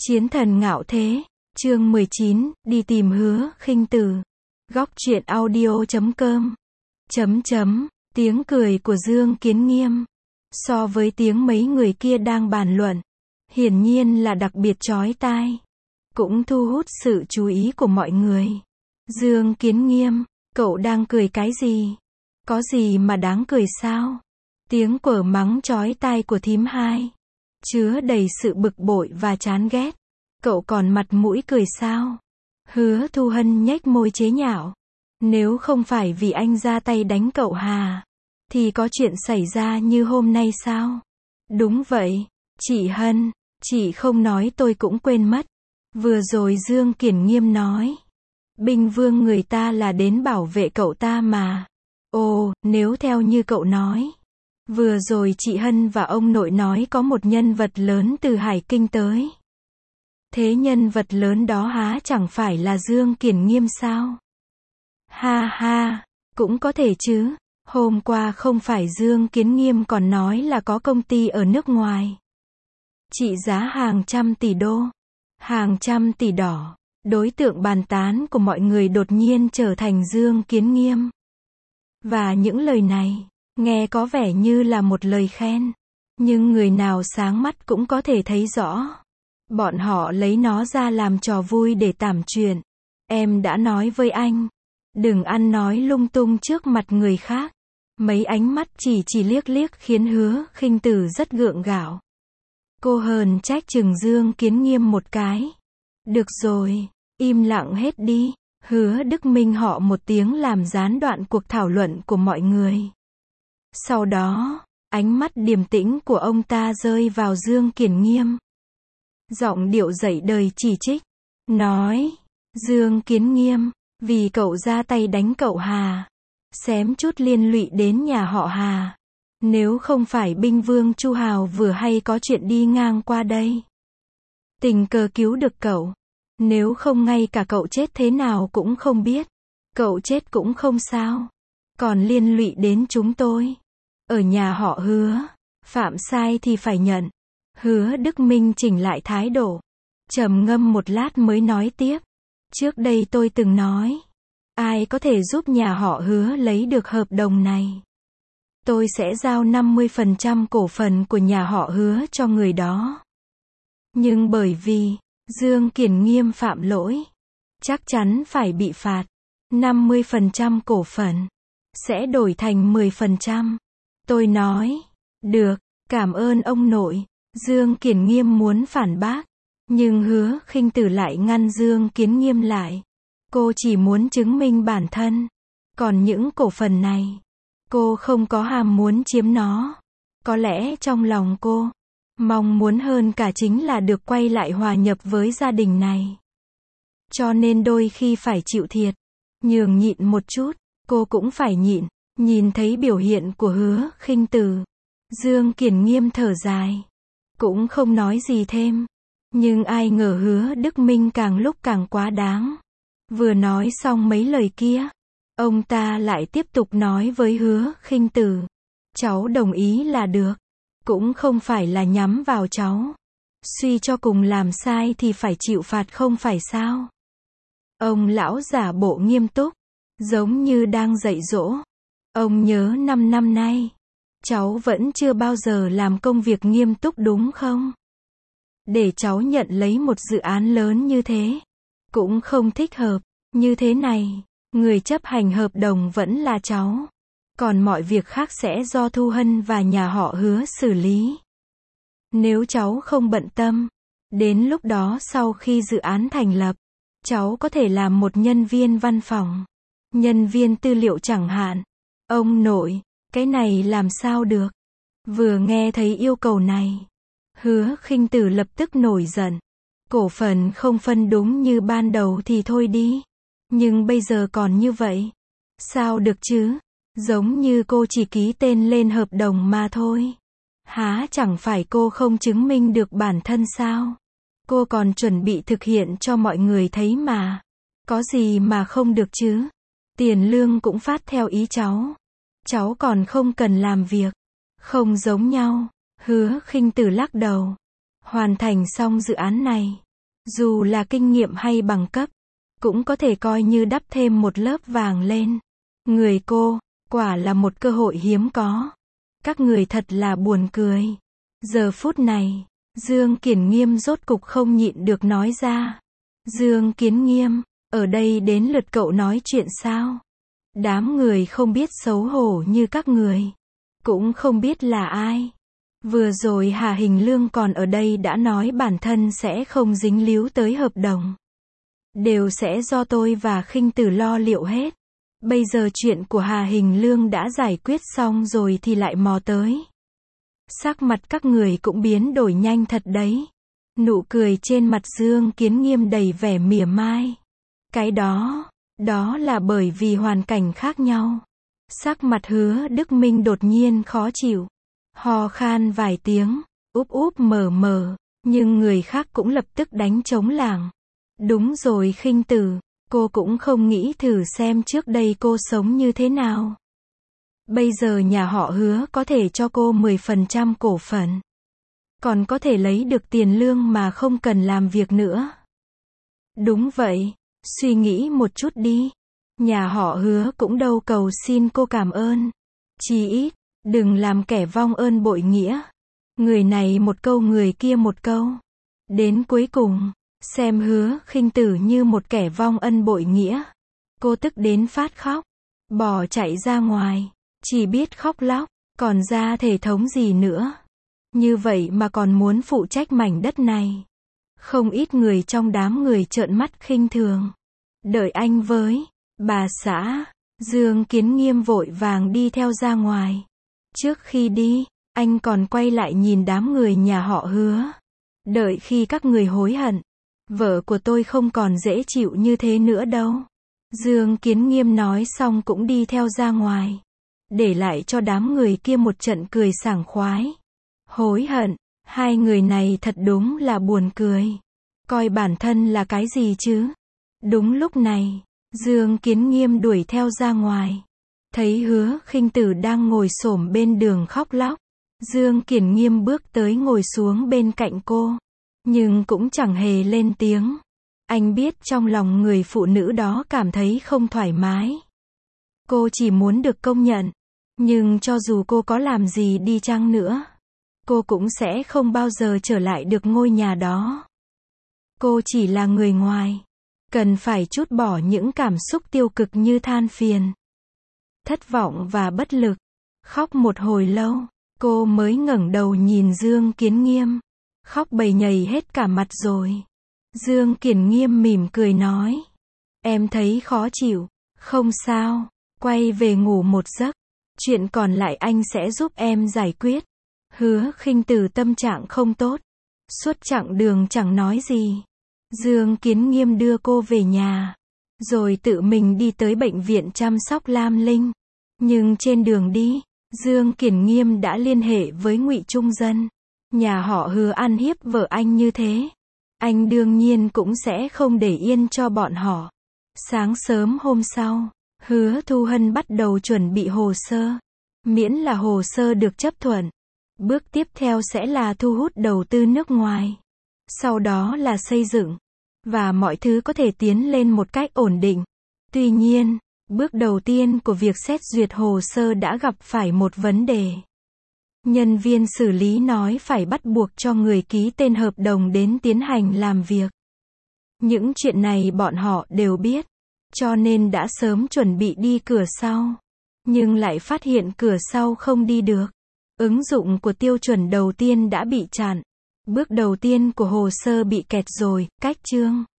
Chiến thần ngạo thế, chương 19, đi tìm Hứa Khinh Tử. Góc truyện audio.com. Tiếng cười của Dương Kiến Nghiêm, so với tiếng mấy người kia đang bàn luận, hiển nhiên là đặc biệt chói tai, cũng thu hút sự chú ý của mọi người. Dương Kiến Nghiêm, cậu đang cười cái gì? Có gì mà đáng cười sao? Tiếng quở mắng chói tai của thím hai, chứa đầy sự bực bội và chán ghét. Cậu còn mặt mũi cười sao? Hứa Thu Hân nhếch môi chế nhạo. Nếu không phải vì anh ra tay đánh cậu Hà, thì có chuyện xảy ra như hôm nay sao? Đúng vậy, chị Hân, chị không nói tôi cũng quên mất. Vừa rồi Dương Kiến Nghiêm nói, binh vương người ta là đến bảo vệ cậu ta mà. Ồ, nếu theo như cậu nói, vừa rồi chị Hân và ông nội nói có một nhân vật lớn từ Hải Kinh tới. Thế nhân vật lớn đó há chẳng phải là Dương Kiến Nghiêm sao? Ha ha, cũng có thể chứ. Hôm qua không phải Dương Kiến Nghiêm còn nói là có công ty ở nước ngoài, trị giá hàng trăm tỷ đô, hàng trăm tỷ đỏ. Đối tượng bàn tán của mọi người đột nhiên trở thành Dương Kiến Nghiêm. Và những lời này, nghe có vẻ như là một lời khen. Nhưng người nào sáng mắt cũng có thể thấy rõ. Bọn họ lấy nó ra làm trò vui để tảm chuyện. Em đã nói với anh, đừng ăn nói lung tung trước mặt người khác. Mấy ánh mắt chỉ liếc liếc khiến Hứa Khinh Tử rất gượng gạo. Cô hờn trách chừng Dương Kiến Nghiêm một cái. Được rồi, im lặng hết đi. Hứa Đức Minh họ một tiếng làm gián đoạn cuộc thảo luận của mọi người. Sau đó, ánh mắt điềm tĩnh của ông ta rơi vào Dương Kiến Nghiêm. Giọng điệu dậy đời chỉ trích, nói, Dương Kiến Nghiêm, vì cậu ra tay đánh cậu Hà, xém chút liên lụy đến nhà họ Hà. Nếu không phải binh vương Chu Hào vừa hay có chuyện đi ngang qua đây, tình cờ cứu được cậu, nếu không ngay cả cậu chết thế nào cũng không biết. Cậu chết cũng không sao, còn liên lụy đến chúng tôi. Ở nhà họ Hứa, phạm sai thì phải nhận. Hứa Đức Minh chỉnh lại thái độ, trầm ngâm một lát mới nói tiếp. Trước đây tôi từng nói, ai có thể giúp nhà họ Hứa lấy được hợp đồng này, tôi sẽ giao 50% cổ phần của nhà họ Hứa cho người đó. Nhưng bởi vì Dương Kiến Nghiêm phạm lỗi, chắc chắn phải bị phạt. 50% cổ phần sẽ đổi thành 10%. Tôi nói, được, cảm ơn ông nội. Dương Kiến Nghiêm muốn phản bác, nhưng Hứa Khinh Tử lại ngăn Dương Kiến Nghiêm lại. Cô chỉ muốn chứng minh bản thân, còn những cổ phần này, cô không có ham muốn chiếm nó. Có lẽ trong lòng cô, mong muốn hơn cả chính là được quay lại hòa nhập với gia đình này. Cho nên đôi khi phải chịu thiệt, nhường nhịn một chút, cô cũng phải nhịn. Nhìn thấy biểu hiện của Hứa Khinh Tử, Dương Kiến Nghiêm thở dài, cũng không nói gì thêm. Nhưng ai ngờ Hứa Đức Minh càng lúc càng quá đáng. Vừa nói xong mấy lời kia, ông ta lại tiếp tục nói với Hứa Khinh Tử, cháu đồng ý là được, cũng không phải là nhắm vào cháu. Suy cho cùng làm sai thì phải chịu phạt không phải sao? Ông lão giả bộ nghiêm túc, giống như đang dạy dỗ. Ông nhớ 5 năm nay, cháu vẫn chưa bao giờ làm công việc nghiêm túc đúng không? Để cháu nhận lấy một dự án lớn như thế, cũng không thích hợp. Như thế này, người chấp hành hợp đồng vẫn là cháu. Còn mọi việc khác sẽ do Thu Hân và nhà họ Hứa xử lý. Nếu cháu không bận tâm, đến lúc đó sau khi dự án thành lập, cháu có thể làm một nhân viên văn phòng, nhân viên tư liệu chẳng hạn. Ông nội, cái này làm sao được? Vừa nghe thấy yêu cầu này, Hứa Khinh Tử lập tức nổi giận. Cổ phần không phân đúng như ban đầu thì thôi đi. Nhưng bây giờ còn như vậy, sao được chứ? Giống như cô chỉ ký tên lên hợp đồng mà thôi. Há chẳng phải cô không chứng minh được bản thân sao? Cô còn chuẩn bị thực hiện cho mọi người thấy mà. Có gì mà không được chứ? Tiền lương cũng phát theo ý cháu. Cháu còn không cần làm việc. Không giống nhau. Hứa Khinh Tử lắc đầu. Hoàn thành xong dự án này, Dù là kinh nghiệm hay bằng cấp, cũng có thể coi như đắp thêm một lớp vàng lên. Người cô, quả là một cơ hội hiếm có. Các người thật là buồn cười. Giờ phút này, Dương Kiển Nghiêm rốt cục không nhịn được nói ra. Dương Kiến Nghiêm, ở đây đến lượt cậu nói chuyện sao? Đám người không biết xấu hổ như các người. Cũng không biết là ai. Vừa rồi Hà Hình Lương còn ở đây đã nói bản thân sẽ không dính líu tới hợp đồng. Đều sẽ do tôi và Khinh Tử lo liệu hết. Bây giờ chuyện của Hà Hình Lương đã giải quyết xong rồi thì lại mò tới. Sắc mặt các người cũng biến đổi nhanh thật đấy. Nụ cười trên mặt Dương Kiến Nghiêm đầy vẻ mỉa mai. Cái đó là bởi vì hoàn cảnh khác nhau. Sắc mặt Hứa Đức Minh đột nhiên khó chịu. Ho khan vài tiếng, úp úp mở mở, nhưng người khác cũng lập tức đánh trống lảng. Đúng rồi Khinh Tử, cô cũng không nghĩ thử xem trước đây cô sống như thế nào. Bây giờ nhà họ Hứa có thể cho cô 10% cổ phần. Còn có thể lấy được tiền lương mà không cần làm việc nữa. Đúng vậy, suy nghĩ một chút đi. Nhà họ Hứa cũng đâu cầu xin cô cảm ơn. Chí ít, đừng làm kẻ vong ơn bội nghĩa. Người này một câu người kia một câu. Đến cuối cùng, xem Hứa Khinh Tử như một kẻ vong ân bội nghĩa. Cô tức đến phát khóc. Bỏ chạy ra ngoài. Chỉ biết khóc lóc. Còn ra thể thống gì nữa. Như vậy mà còn muốn phụ trách mảnh đất này. Không ít người trong đám người trợn mắt khinh thường. Đợi anh với. Bà xã. Dương Kiến Nghiêm vội vàng đi theo ra ngoài. Trước khi đi, anh còn quay lại nhìn đám người nhà họ Hứa. Đợi khi các người hối hận. Vợ của tôi không còn dễ chịu như thế nữa đâu. Dương Kiến Nghiêm nói xong cũng đi theo ra ngoài. Để lại cho đám người kia một trận cười sảng khoái. Hối hận, hai người này thật đúng là buồn cười. Coi bản thân là cái gì chứ? Đúng lúc này, Dương Kiến Nghiêm đuổi theo ra ngoài. Thấy Hứa Khinh Tử đang ngồi xổm bên đường khóc lóc. Dương Kiến Nghiêm bước tới ngồi xuống bên cạnh cô. Nhưng cũng chẳng hề lên tiếng. Anh biết trong lòng người phụ nữ đó cảm thấy không thoải mái. Cô chỉ muốn được công nhận. Nhưng cho dù cô có làm gì đi chăng nữa, cô cũng sẽ không bao giờ trở lại được ngôi nhà đó. Cô chỉ là người ngoài. Cần phải trút bỏ những cảm xúc tiêu cực như than phiền, thất vọng và bất lực. Khóc một hồi lâu, cô mới ngẩng đầu nhìn Dương Kiến Nghiêm. Khóc bầy nhầy hết cả mặt rồi. Dương Kiến Nghiêm mỉm cười nói. Em thấy khó chịu. Không sao. Quay về ngủ một giấc. Chuyện còn lại anh sẽ giúp em giải quyết. Hứa Khinh Tử tâm trạng không tốt. Suốt chặng đường chẳng nói gì. Dương Kiến Nghiêm đưa cô về nhà. Rồi tự mình đi tới bệnh viện chăm sóc Lam Linh. Nhưng trên đường đi, Dương Kiến Nghiêm đã liên hệ với Ngụy Trung Dân. Nhà họ Hứa ăn hiếp vợ anh như thế. Anh đương nhiên cũng sẽ không để yên cho bọn họ. Sáng sớm hôm sau, Hứa Thu Hân bắt đầu chuẩn bị hồ sơ. Miễn là hồ sơ được chấp thuận. Bước tiếp theo sẽ là thu hút đầu tư nước ngoài. Sau đó là xây dựng. Và mọi thứ có thể tiến lên một cách ổn định. Tuy nhiên, bước đầu tiên của việc xét duyệt hồ sơ đã gặp phải một vấn đề. Nhân viên xử lý nói phải bắt buộc cho người ký tên hợp đồng đến tiến hành làm việc. Những chuyện này bọn họ đều biết. Cho nên đã sớm chuẩn bị đi cửa sau. Nhưng lại phát hiện cửa sau không đi được. Ứng dụng của tiêu chuẩn đầu tiên đã bị chặn. Bước đầu tiên của hồ sơ bị kẹt rồi, cách chương.